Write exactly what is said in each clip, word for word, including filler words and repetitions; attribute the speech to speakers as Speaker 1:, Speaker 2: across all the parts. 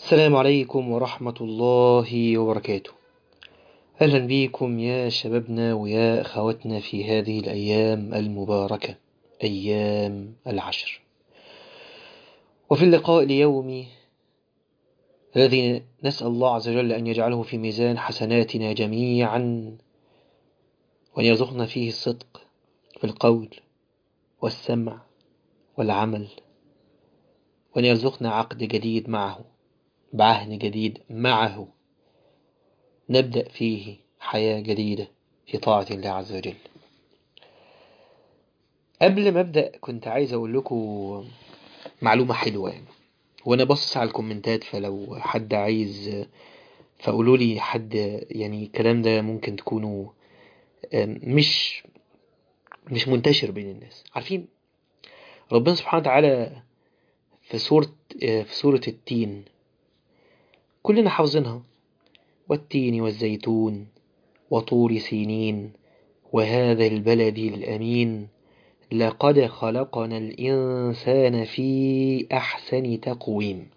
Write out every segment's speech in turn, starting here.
Speaker 1: السلام عليكم ورحمة الله وبركاته. أهلا بكم يا شبابنا ويا أخواتنا في هذه الأيام المباركة، أيام العشر. وفي اللقاء اليومي الذي نسأل الله عز وجل أن يجعله في ميزان حسناتنا جميعا، وأن يرزقنا فيه الصدق في القول والسمع والعمل، وأن يرزقنا عقد جديد معه، بعهد جديد معه، نبدأ فيه حياة جديدة في طاعة الله عز وجل. قبل ما أبدأ كنت عايز أقول لكم معلومة حلوة يعني. وأنا بص على الكومنتات، فلو حد عايز فقولوا لي حد يعني الكلام ده ممكن تكونوا مش مش منتشر بين الناس. عارفين ربنا سبحانه وتعالى في سورة في سورة التين كلنا حافظينها: والتين والزيتون وطور سينين وهذا البلد الأمين لقد خلقنا الإنسان في أحسن تقويم.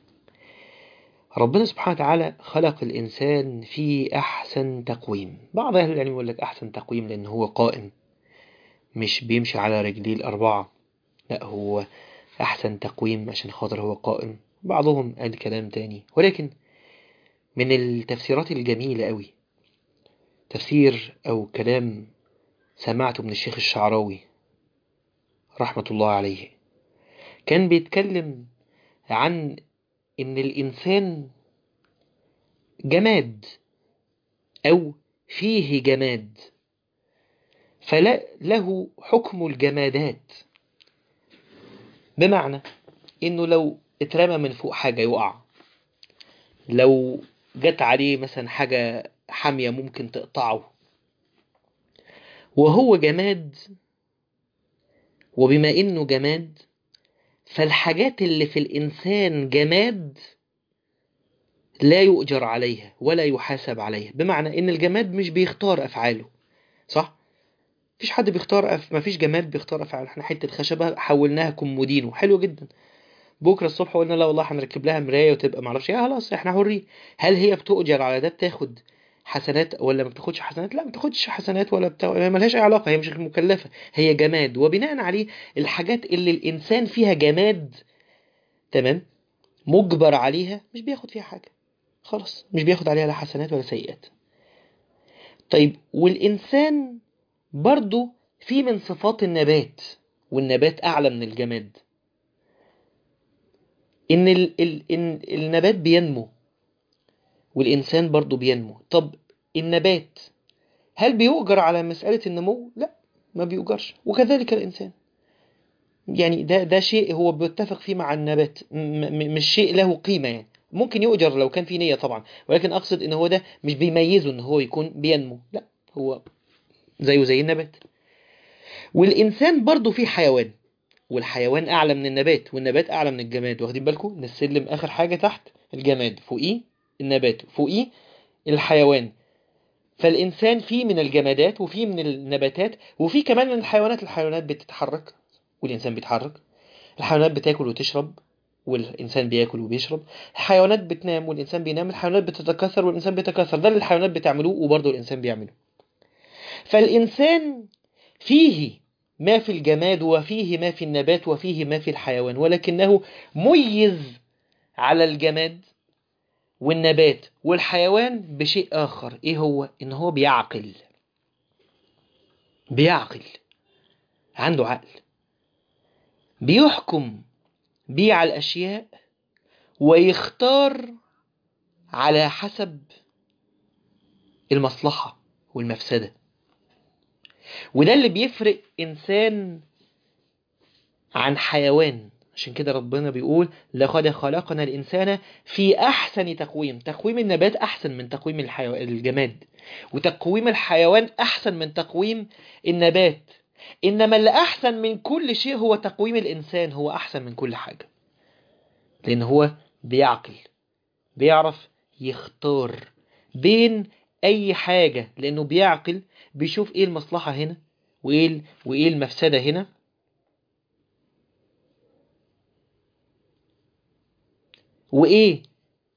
Speaker 1: ربنا سبحانه وتعالى خلق الإنسان في أحسن تقويم. بعض أهل العلم يقول لك أحسن تقويم لأن هو قائم، مش بيمشي على رجليه الأربعة، لا هو أحسن تقويم عشان خاطر هو قائم. بعضهم قال كلام تاني، ولكن من التفسيرات الجميلة قوي تفسير أو كلام سمعته من الشيخ الشعراوي رحمة الله عليه. كان بيتكلم عن إن الإنسان جماد أو فيه جماد، فلا له حكم الجمادات، بمعنى إنه لو اترمى من فوق حاجة يقع، لو جت عليه مثلا حاجة حامية ممكن تقطعه، وهو جماد. وبما إنه جماد فالحاجات اللي في الإنسان جماد لا يؤجر عليها ولا يحاسب عليها، بمعنى إن الجماد مش بيختار أفعاله، صح؟ مفيش حد بيختار أف... مفيش جماد بيختار أفعاله. احنا حتة خشبة حولناها كومودينو حلو جدا، بكرة الصبح قلنا لا والله هنركب لها مراية وتبقى معرفش ايه، خلاص احنا حرين. هل هي بتؤجر على ده، بتاخد حسنات ولا ما بتاخدش حسنات؟ لا ما بتاخدش حسنات ولا بتاع، ملهاش اي علاقة، هي مش مكلفة، هي جماد. وبناء عليه الحاجات اللي الإنسان فيها جماد تمام مجبر عليها مش بياخد فيها حاجة، خلاص مش بياخد عليها لا حسنات ولا سيئات. طيب والإنسان برضو في من صفات النبات، والنبات أعلى من الجماد، إن ال ال إن النبات بينمو والإنسان برضو بينمو. طب النبات هل بيؤجر على مسألة النمو؟ لا ما بيؤجرش، وكذلك الإنسان. يعني ده ده شيء هو بيتفق فيه مع النبات، م مش شيء له قيمة. يعني ممكن يؤجر لو كان في نية طبعا، ولكن أقصد إن هو ده مش بيميزه إن هو يكون بينمو، لا هو زيه زي النبات. والإنسان برضو فيه حيوان، والحيوان أعلى من النبات، والنبات أعلى من الجماد. واخدين بالكم إن السلم آخر حاجة تحت الجماد، فوقيه النبات، فوقيه الحيوان. فالإنسان فيه من الجمادات وفيه من النباتات وفيه كمان من الحيوانات. الحيوانات بتتحرك والإنسان بيتحرك، الحيوانات بتاكل وتشرب والإنسان بياكل وبيشرب، الحيوانات بتنام والإنسان بينام، الحيوانات بتتكاثر والإنسان بيتكاثر. ده اللي الحيوانات بتعملوه وبرضه الإنسان بيعمله. فالإنسان فيه ما في الجماد وفيه ما في النبات وفيه ما في الحيوان، ولكنه ميز على الجماد والنبات والحيوان بشيء آخر. إيه هو؟ إن هو بيعقل، بيعقل، عنده عقل، بيحكم بيه على الأشياء ويختار على حسب المصلحة والمفسدة. وده اللي بيفرق إنسان عن حيوان. عشان كده ربنا بيقول لقد خلقنا الإنسان في أحسن تقويم. تقويم النبات أحسن من تقويم الحيو... الجماد، وتقويم الحيوان أحسن من تقويم النبات. إنما اللي أحسن من كل شيء هو تقويم الإنسان، هو أحسن من كل حاجة، لأن هو بيعقل، بيعرف يختار بين أي حاجة، لأنه بيعقل، بيشوف إيه المصلحة هنا وإيه وإيه المفسدة هنا، وإيه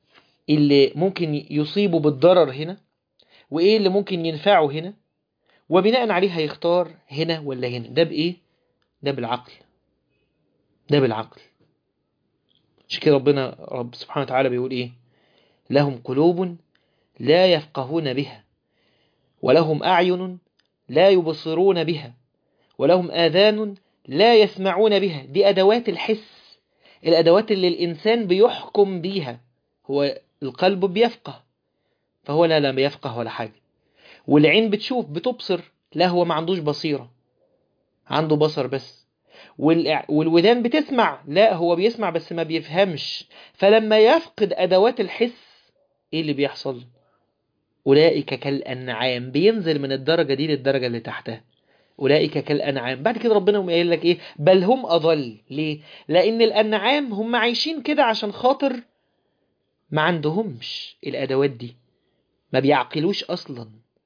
Speaker 1: اللي ممكن يصيبه بالضرر هنا، وايه اللي ممكن ينفعه هنا، وبناء عليه هيختار هنا ولا هنا. ده بايه؟ ده بالعقل. ده بالعقل. مش كده ربنا رب سبحانه وتعالى بيقول ايه؟ لهم قلوب لا يفقهون بها، ولهم أعين لا يبصرون بها، ولهم آذان لا يسمعون بها. دي أدوات الحس، الأدوات اللي الإنسان بيحكم بيها. هو القلب بيفقه، فهو لا لا بيفقه ولا حاجة. والعين بتشوف بتبصر، لا هو ما عندوش بصيرة، عنده بصر بس. والودان بتسمع، لا هو بيسمع بس ما بيفهمش. فلما يفقد أدوات الحس إيه اللي بيحصل؟ أولئك كالأنعام، بينزل من الدرجة دي للدرجة اللي تحتها. أولئك كالأنعام. بعد كده ربنا قايل لك إيه؟ بل هم أضل. ليه؟ لأن الأنعام هم عايشين كده عشان خاطر ما عندهمش الأدوات دي، ما بيعقلوش أصلا،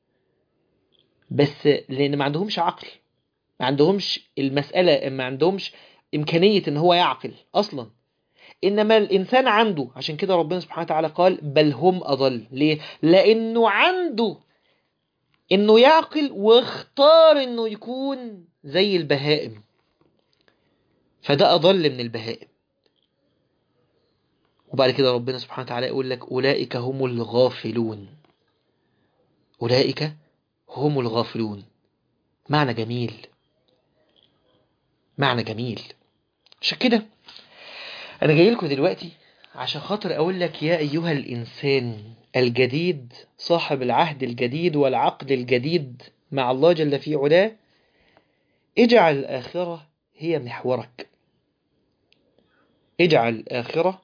Speaker 1: بس لأن ما عندهمش عقل، ما عندهمش المسألة، ما عندهمش إمكانية إن هو يعقل أصلا. إنما الإنسان عنده، عشان كده ربنا سبحانه وتعالى قال بل هم أضل. ليه؟ لأنه عنده إنه يعقل، واختار إنه يكون زي البهائم، فده أضل من البهائم. وبعد كده ربنا سبحانه وتعالى يقول لك أولئك هم الغافلون. أولئك هم الغافلون. معنى جميل، معنى جميل. عشان كده أنا جاي لكم دلوقتي عشان خاطر أقول لك يا أيها الإنسان الجديد صاحب العهد الجديد والعقد الجديد مع الله جل في علاه، اجعل الآخرة هي محورك. اجعل الآخرة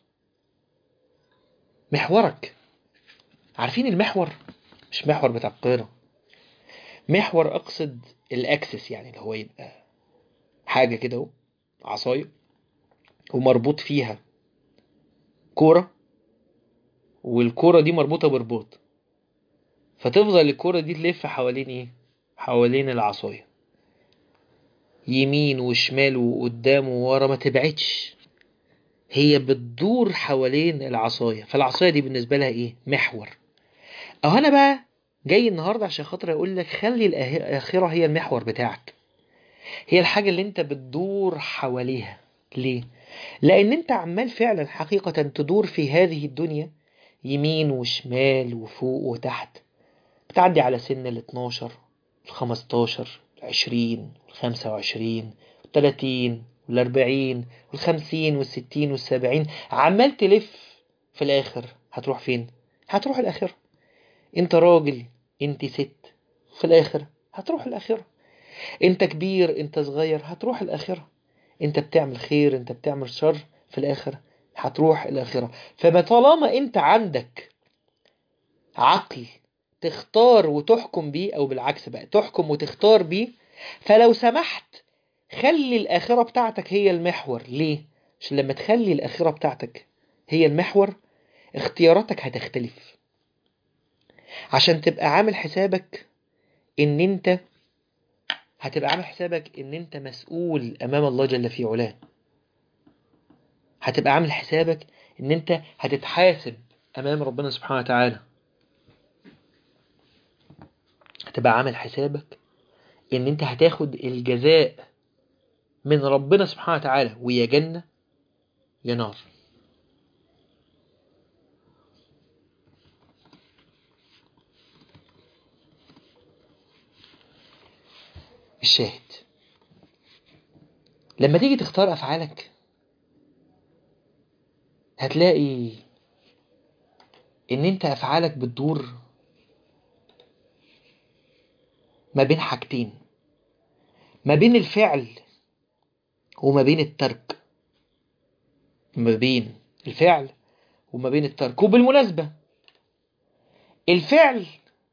Speaker 1: محورك. عارفين المحور؟ مش محور بتاع القاهرة، محور أقصد الأكسس، يعني اللي هو يبقى حاجة كده اهو، عصاية ومربوط فيها كورة، والكورة دي مربوطة برباط، فتفضل الكورة دي تلف حوالين ايه؟ حوالين العصاية، يمين وشمال وقدام وورا، ما تبعدش، هي بتدور حوالين العصاية. فالعصاية دي بالنسبة لها ايه؟ محور. او انا بقى جاي النهاردة عشان خاطر اقول لك خلي الآخرة هي المحور بتاعك، هي الحاجة اللي انت بتدور حواليها. ليه؟ لان انت عمال فعلا حقيقة تدور في هذه الدنيا يمين وشمال وفوق وتحت، بتعدي على سن ال اتناشر، ال خمستاشر، ال عشرين، ال خمسة وعشرين، ال تلاتين، ال اربعين، ال خمسين، وال ستين، وال سبعين، عمال تلف. في الاخر هتروح فين؟ هتروح الاخرة. انت راجل، انت ست، في الاخر هتروح الاخرة. انت كبير، انت صغير، هتروح الاخرة. انت بتعمل خير، انت بتعمل شر، في الاخر هتروح الاخرة. فما طالما انت عندك عقل تختار وتحكم بيه، او بالعكس بقى تحكم وتختار بيه، فلو سمحت خلي الاخرة بتاعتك هي المحور. ليه؟ عشان لما تخلي الاخرة بتاعتك هي المحور اختياراتك هتختلف، عشان تبقى عامل حسابك ان انت هتبقى عامل حسابك ان انت مسؤول امام الله جل في علاه. هتبقى عامل حسابك ان انت هتتحاسب امام ربنا سبحانه وتعالى. هتبقى عامل حسابك ان انت هتاخد الجزاء من ربنا سبحانه وتعالى، ويا جنة يا نار. الشاهد لما تيجي تختار افعالك هتلاقي ان انت افعالك بتدور ما بين حاجتين، ما بين الفعل وما بين الترك. ما بين الفعل وما بين الترك. وبالمناسبة الفعل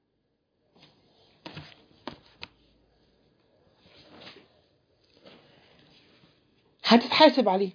Speaker 1: هتتحاسب عليه.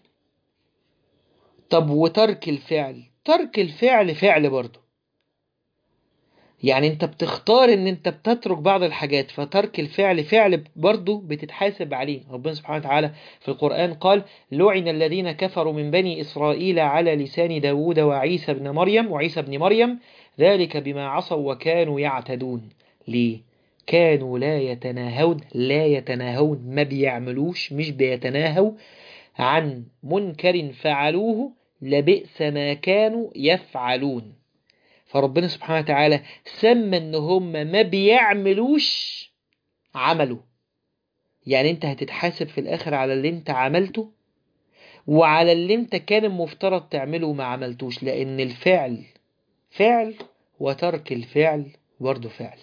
Speaker 1: طب وترك الفعل؟ ترك الفعل فعل برضه. يعني انت بتختار ان انت بتترك بعض الحاجات، فترك الفعل فعل برضه بتتحاسب عليه. ربنا سبحانه وتعالى في القرآن قال: لعن الذين كفروا من بني إسرائيل على لسان داود وعيسى بن مريم وعيسى بن مريم ذلك بما عصوا وكانوا يعتدون. ليه؟ كانوا لا يتناهون، لا يتناهون ما بيعملوش، مش بيتناهوا عن منكر فعلوه لبئس ما كانوا يفعلون. فربنا سبحانه وتعالى سمى ان هم ما بيعملوش عملوا. يعني انت هتتحاسب في الاخر على اللي انت عملته وعلى اللي انت كان المفترض تعمله وما عملتوش، لان الفعل فعل وترك الفعل برضه فعل.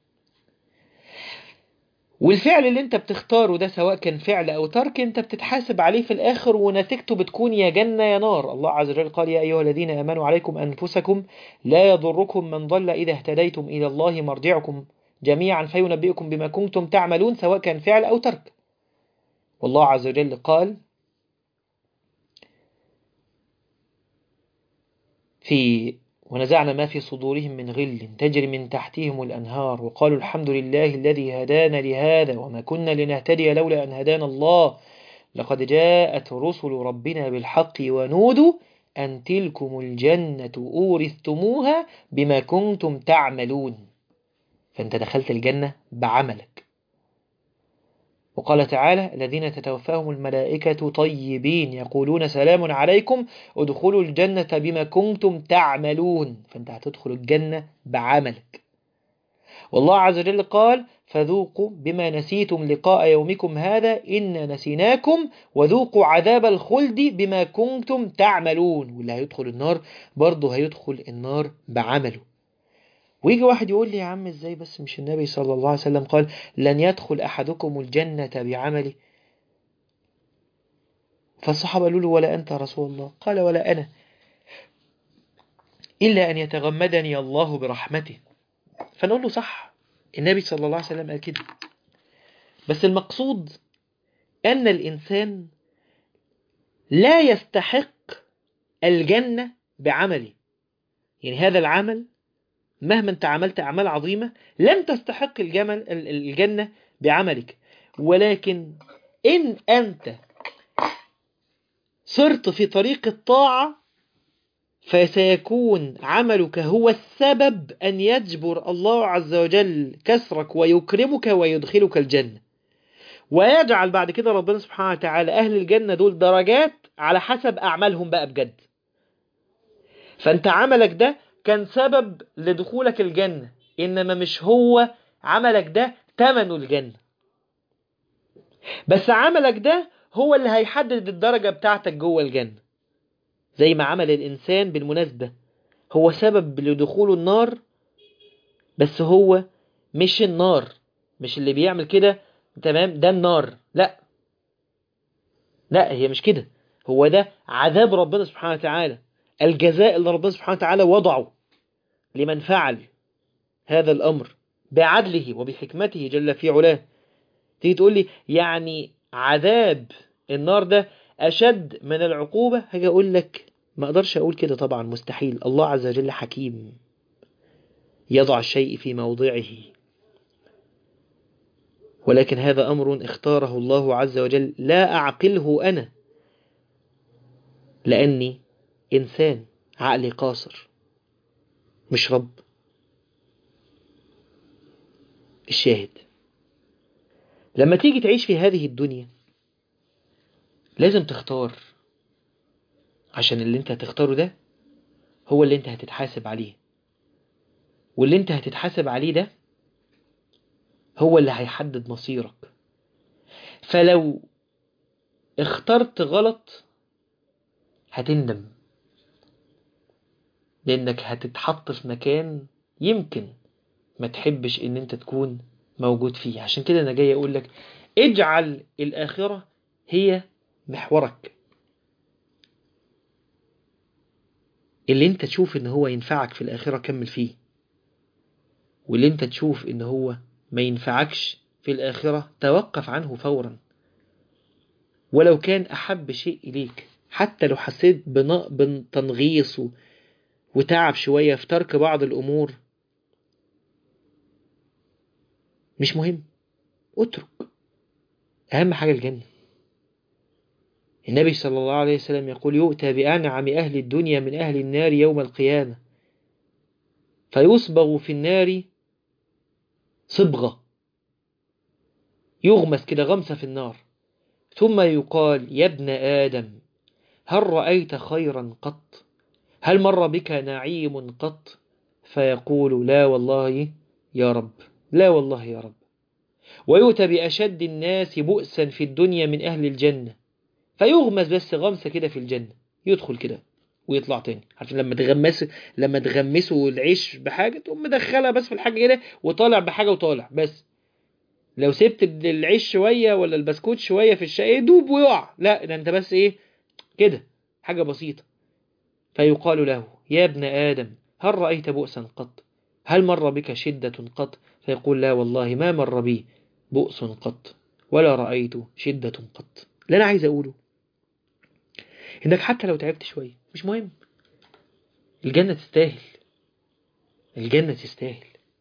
Speaker 1: والفعل اللي انت بتختاره ده سواء كان فعل او ترك انت بتتحاسب عليه في الاخر، ونتيجته بتكون يا جنة يا نار. الله عز وجل قال: يا ايها الذين امنوا عليكم انفسكم لا يضركم من ضل اذا اهتديتم الى الله مرجعكم جميعا فينبئكم بما كنتم تعملون، سواء كان فعل او ترك. والله عز وجل قال في: ونزعنا ما في صدورهم من غل تجري من تحتهم الأنهار وقالوا الحمد لله الذي هدانا لهذا وما كنا لنهتدي لولا أن هدانا الله لقد جاءت رسل ربنا بالحق ونودوا أن تلكم الجنة أورثتموها بما كنتم تعملون. فأنت دخلت الجنة بعملك. وقال تعالى: الذين تتوفاهم الملائكة طيبين يقولون سلام عليكم ادخلوا الجنة بما كنتم تعملون. فأنت هتدخل الجنة بعملك. والله عز وجل قال: فذوقوا بما نسيتم لقاء يومكم هذا إنا نسيناكم وذوقوا عذاب الخلد بما كنتم تعملون. واللي هيدخل النار برضه هيدخل النار بعمله. ويجي واحد يقول لي: يا عم ازاي بس، مش النبي صلى الله عليه وسلم قال لن يدخل أحدكم الجنة بعمله؟ فالصحابة قالوا له: ولا أنت يا رسول الله؟ قال: ولا أنا إلا أن يتغمدني الله برحمته. فنقول له: صح، النبي صلى الله عليه وسلم قال كده، بس المقصود أن الإنسان لا يستحق الجنة بعمله. يعني هذا العمل مهما انت عملت أعمال عظيمة لن تستحق الجمل الجنة بعملك، ولكن إن أنت صرت في طريق الطاعة فسيكون عملك هو السبب أن يجبر الله عز وجل كسرك ويكرمك ويدخلك الجنة، ويجعل بعد كده ربنا سبحانه وتعالى أهل الجنة دول درجات على حسب أعمالهم بقى بجد. فأنت عملك ده كان سبب لدخولك الجنة، إنما مش هو عملك ده تمنه الجنة. بس عملك ده هو اللي هيحدد الدرجة بتاعتك جوه الجنة. زي ما عمل الإنسان بالمناسبة هو سبب لدخوله النار، بس هو مش النار، مش اللي بيعمل كده تمام ده النار، لا لا هي مش كده، هو ده عذاب ربنا سبحانه وتعالى، الجزاء اللي ربنا سبحانه وتعالى وضعه لمن فعل هذا الأمر بعدله وبحكمته جل في علاه. تيجي تقول لي يعني عذاب النار ده أشد من العقوبة، هاجي أقول لك ما أقدرش أقول كده طبعا، مستحيل. الله عز وجل حكيم يضع الشيء في موضعه، ولكن هذا أمر اختاره الله عز وجل لا أعقله أنا، لأني إنسان عقلي قاصر مش رب. الشاهد لما تيجي تعيش في هذه الدنيا لازم تختار، عشان اللي انت هتختاره ده هو اللي انت هتتحاسب عليه، واللي انت هتتحاسب عليه ده هو اللي هيحدد مصيرك. فلو اخترت غلط هتندم، لانك هتتحط في مكان يمكن ما تحبش ان انت تكون موجود فيه. عشان كده انا جاي اقول لك اجعل الاخرة هي محورك، اللي انت تشوف ان هو ينفعك في الاخرة كمل فيه، واللي انت تشوف ان هو ما ينفعكش في الاخرة توقف عنه فورا، ولو كان احب شيء اليك، حتى لو حسيت بتنغيص وتعب شوية في ترك بعض الامور، مش مهم، اترك. أهم حاجة الجنة. النبي صلى الله عليه وسلم يقول يؤتى بأنعم أهل الدنيا من أهل النار يوم القيامة فيصبغ في النار صبغة، يغمس كده غمسة في النار، ثم يقال يا ابن آدم هل رأيت خيرا قط؟ هل مر بك نعيم قط؟ فيقول لا والله يا رب، لا والله يا رب. ويؤتى بأشد الناس بؤسا في الدنيا من أهل الجنة فيغمس بس غمسة كده في الجنة، يدخل كده ويطلع تاني. عشان لما تغمس لما تغمسوا العيش بحاجة تقوم مدخلها بس في الحاجة كده وطالع بحاجة وطالع بس. لو سبت العيش شوية ولا البسكوت شوية في الشاي يدوب ويقع، لا ده انت بس ايه كده حاجة بسيطة. فيقال له يا ابن آدم هل رأيت بؤسا قط؟ هل مر بك شدة قط؟ فيقول لا والله ما مر بي بؤس قط ولا رأيت شدة قط. اللي أنا عايز أقوله إنك حتى لو تعبت شوية مش مهم، الجنة تستاهل، الجنة تستاهل.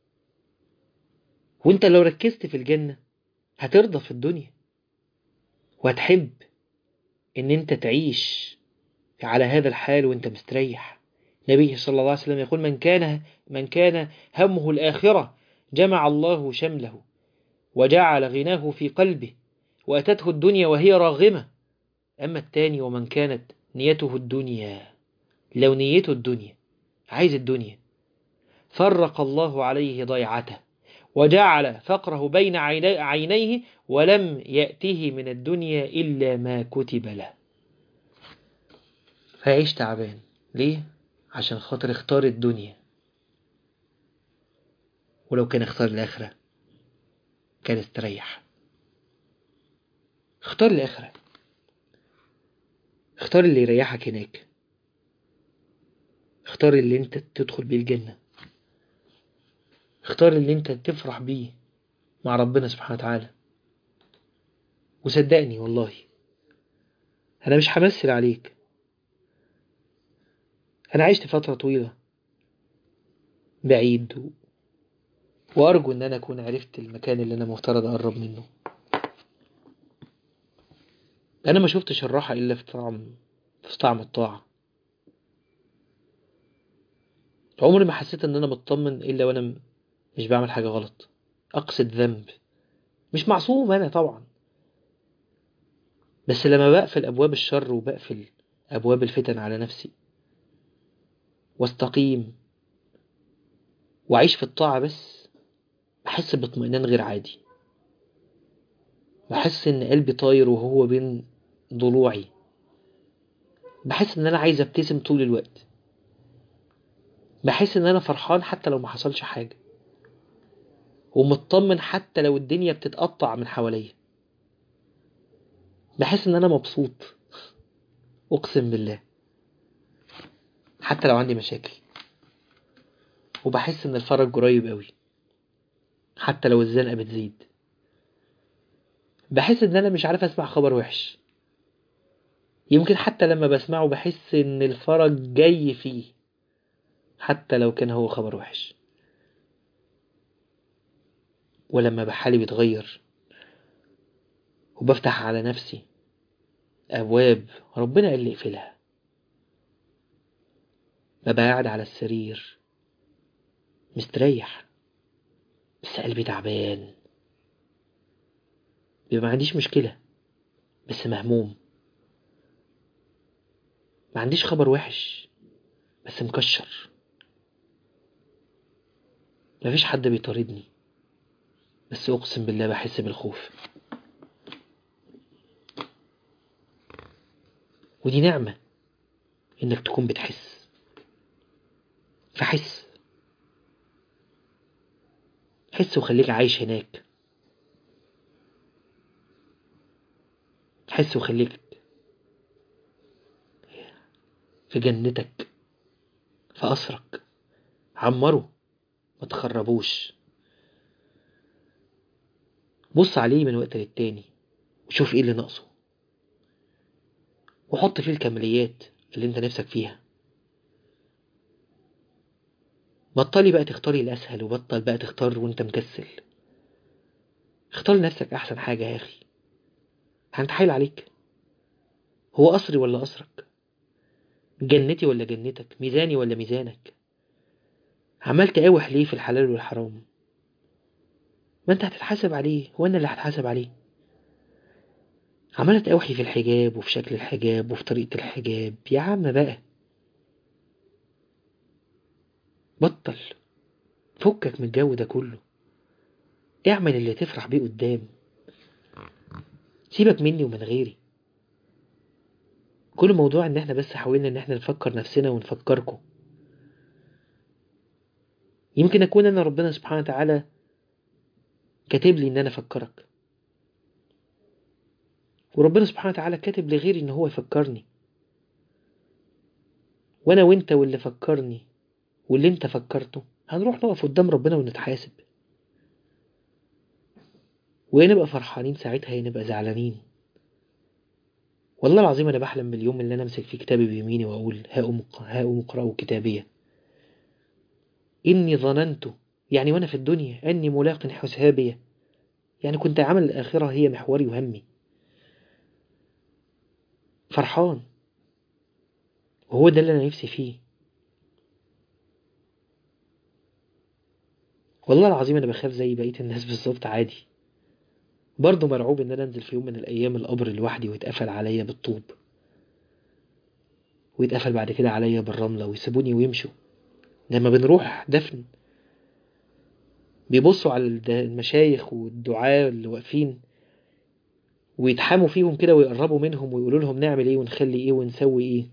Speaker 1: وانت لو ركزت في الجنة هترضى في الدنيا وهتحب ان انت تعيش على هذا الحال وانت مستريح. النبي صلى الله عليه وسلم يقول من كان من كان همه الآخرة جمع الله شمله وجعل غناه في قلبه وأتته الدنيا وهي راغمة. أما التاني ومن كانت نيته الدنيا، لو نيته الدنيا عايز الدنيا فرق الله عليه ضيعته وجعل فقره بين عينيه ولم يأته من الدنيا إلا ما كتب له. فعيش تعبان ليه؟ عشان خاطر اختار الدنيا. ولو كان اختار الآخرة كان استريح. اختار الآخرة، اختار اللي يريحك هناك، اختار اللي انت تدخل بيه الجنة، اختار اللي انت تفرح بيه مع ربنا سبحانه وتعالى. وصدقني والله انا مش همثل عليك، انا عشت فترة طويلة بعيد و... وارجو ان انا اكون عرفت المكان اللي انا مفترض اقرب منه. انا ما شفتش الراحة الا في طعم في طعم الطاعة. عمري ما حسيت ان انا مطمن الا وانا مش بعمل حاجة غلط، اقصد ذنب. مش معصوم انا طبعا، بس لما بقفل ابواب الشر وبقفل ابواب الفتن على نفسي واستقيم وأعيش في الطاعة بس، بحس باطمئنان غير عادي. بحس إن قلبي طاير وهو بين ضلوعي. بحس إن أنا عايز أبتسم طول الوقت. بحس إن أنا فرحان حتى لو ما حصلش حاجة، ومطمن حتى لو الدنيا بتتقطع من حواليا. بحس إن أنا مبسوط، أقسم بالله، حتى لو عندي مشاكل. وبحس إن الفرج قريب قوي حتى لو الزنقة بتزيد. بحس إن أنا مش عارف أسمع خبر وحش، يمكن حتى لما بسمعه بحس إن الفرج جاي فيه حتى لو كان هو خبر وحش. ولما بحالي بيتغير وبفتح على نفسي أبواب ربنا قال لي اقفلها، ببقى قاعد على السرير مستريح بس قلبي تعبان. بيبقى ما عنديش مشكلة بس مهموم. ما عنديش خبر وحش بس مكشر. مفيش حد بيطاردني بس أقسم بالله بحس بالخوف. ودي نعمة إنك تكون بتحس. فحس، حس وخليك عايش هناك. حس وخليك في جنتك، في قصرك. عمره، ما تخربوش. بص عليه من وقت للتاني وشوف ايه اللي ناقصه، وحط فيه الكماليات اللي انت نفسك فيها. بطلي بقى تختاري الأسهل، وبطل بقى تختار وانت مكسل. اختار لنفسك احسن حاجة يا اخي، هنتحايل عليك؟ هو قصري ولا قصرك؟ جنتي ولا جنتك؟ ميزاني ولا ميزانك؟ عمال تقاوح ليه في الحلال والحرام؟ ما انت هتتحاسب عليه، وانا اللي هتحاسب عليه. عمالة تقاوح لي في الحجاب وفي شكل الحجاب وفي طريقة الحجاب. يا عم بقى بطل، فكك من الجو ده كله، اعمل اللي تفرح بيه قدام، سيبك مني ومن غيري. كل موضوع ان احنا بس حاولنا ان احنا نفكر نفسنا ونفكركم. يمكن اكون انا ربنا سبحانه وتعالى كاتب لي ان انا افكرك، وربنا سبحانه وتعالى كاتب لغيري ان هو يفكرني. وانا وانت واللي فكرني واللي انت فكرته هنروح نقف قدام ربنا ونتحاسب، ويا نبقى فرحانين ساعتها يا نبقى زعلانين. والله العظيم انا بحلم باليوم اللي انا امسك فيه كتابي بيميني واقول هاؤم هاؤم اقرأوا كتابيه اني ظننت، يعني وانا في الدنيا، اني ملاق حسابيه، يعني كنت عامل الاخره هي محوري وهمي، فرحان، وهو ده اللي انا نفسي فيه. والله العظيم انا بخاف زي بقيه الناس بالظبط عادي، برضه مرعوب ان انا انزل في يوم من الايام القبر لوحدي ويتقفل عليا بالطوب، ويتقفل بعد كده عليا بالرمله ويسيبوني ويمشوا. لما بنروح دفن بيبصوا على الد- المشايخ والدعاة اللي واقفين ويتحاموا فيهم كده ويقربوا منهم ويقولوا لهم نعمل ايه ونخلي ايه ونسوي ايه.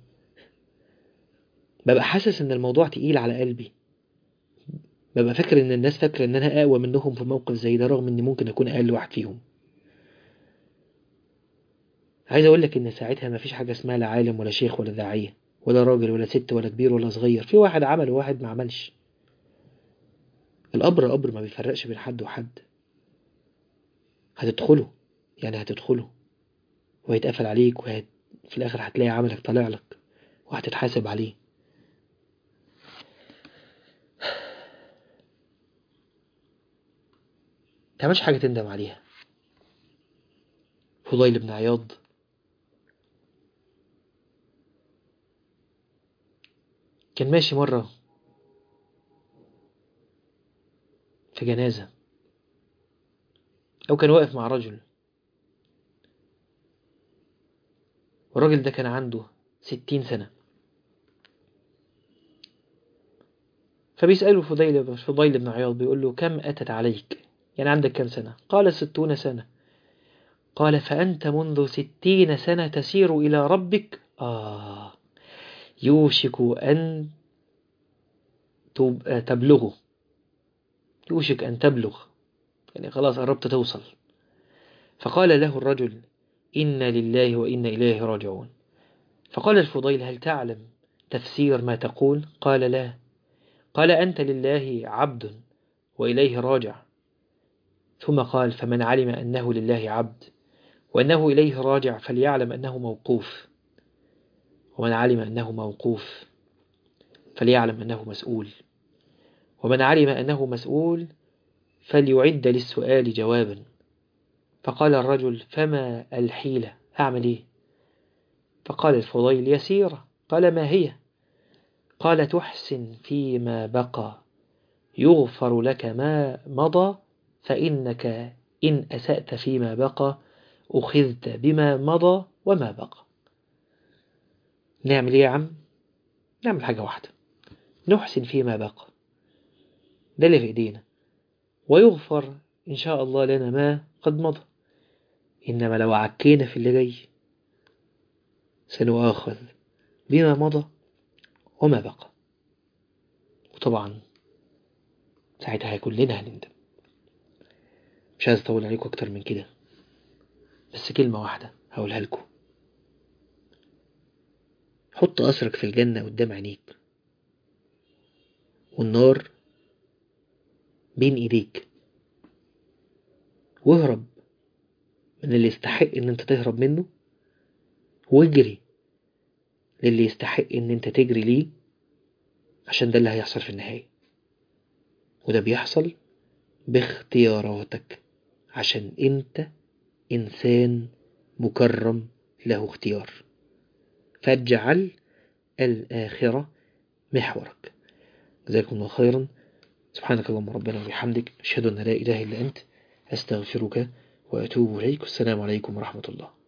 Speaker 1: ببقى حاسس ان الموضوع تقيل على قلبي، ببقى فاكر ان الناس فاكرة ان انا اقوى منهم في موقف زي ده، رغم اني ممكن اكون اقل واحد فيهم. عايز اقول لك ان ساعتها مفيش حاجة اسمها لا عالم ولا شيخ ولا داعية ولا راجل ولا ست ولا كبير ولا صغير، في واحد عمل وواحد ما عملش. القبر قبر، ما بيفرقش بين حد وحد. هتدخله، يعني هتدخله وهيتقفل عليك، وهت... في الاخر هتلاقي عملك طالع لك وهتتحاسب عليه. متعملش حاجة تندم عليها. فضيل بن عياض كان ماشي مرة في جنازة، أو كان واقف مع رجل، والراجل ده كان عنده ستين سنة. فبيسأله فضيل فضيل بن عياض، بيقول له كم أتت عليك، يعني عندك كم سنة؟ قال ستون سنة. قال فأنت منذ ستين سنة تسير إلى ربك؟ آه، يوشك أن تبلغه، يوشك أن تبلغ، يعني خلاص قربت توصل. فقال له الرجل إنا لله وإنا إليه راجعون. فقال الفضيل هل تعلم تفسير ما تقول؟ قال لا. قال أنت لله عبد وإليه راجع. ثم قال فمن علم أنه لله عبد وأنه إليه راجع فليعلم أنه موقوف، ومن علم أنه موقوف فليعلم أنه مسؤول، ومن علم أنه مسؤول فليعد للسؤال جوابا. فقال الرجل فما الحيلة، أعمل إيه؟ فقال الفضيل يسيرة. قال ما هي؟ قال تحسن فيما بقى يغفر لك ما مضى، فإنك إن أسأت فيما بقى أخذت بما مضى وما بقى. نعمل إيه يا عم؟ نعمل حاجة واحدة، نحسن فيما بقى، ده اللي في إيدينا، ويغفر إن شاء الله لنا ما قد مضى. إنما لو عكينا في اللي جاي سنؤاخذ بما مضى وما بقى، وطبعا ساعتها كلنا هنندم. مش عايز أطول عليكم أكتر من كده، بس كلمة واحدة هقولها لكم: حط قصرك في الجنة قدام عينيك، والنار بين ايديك، واهرب من اللي يستحق ان انت تهرب منه، واجري للي يستحق ان انت تجري ليه، عشان ده اللي هيحصل في النهاية. وده بيحصل باختياراتك، عشان انت انسان مكرم له اختيار. فاجعل الآخرة محورك. جزاكم الله خيرا. سبحانك اللهم ربنا وبحمدك، أشهد أن لا إله إلا أنت، أستغفرك وأتوب إليك. السلام عليكم ورحمة الله.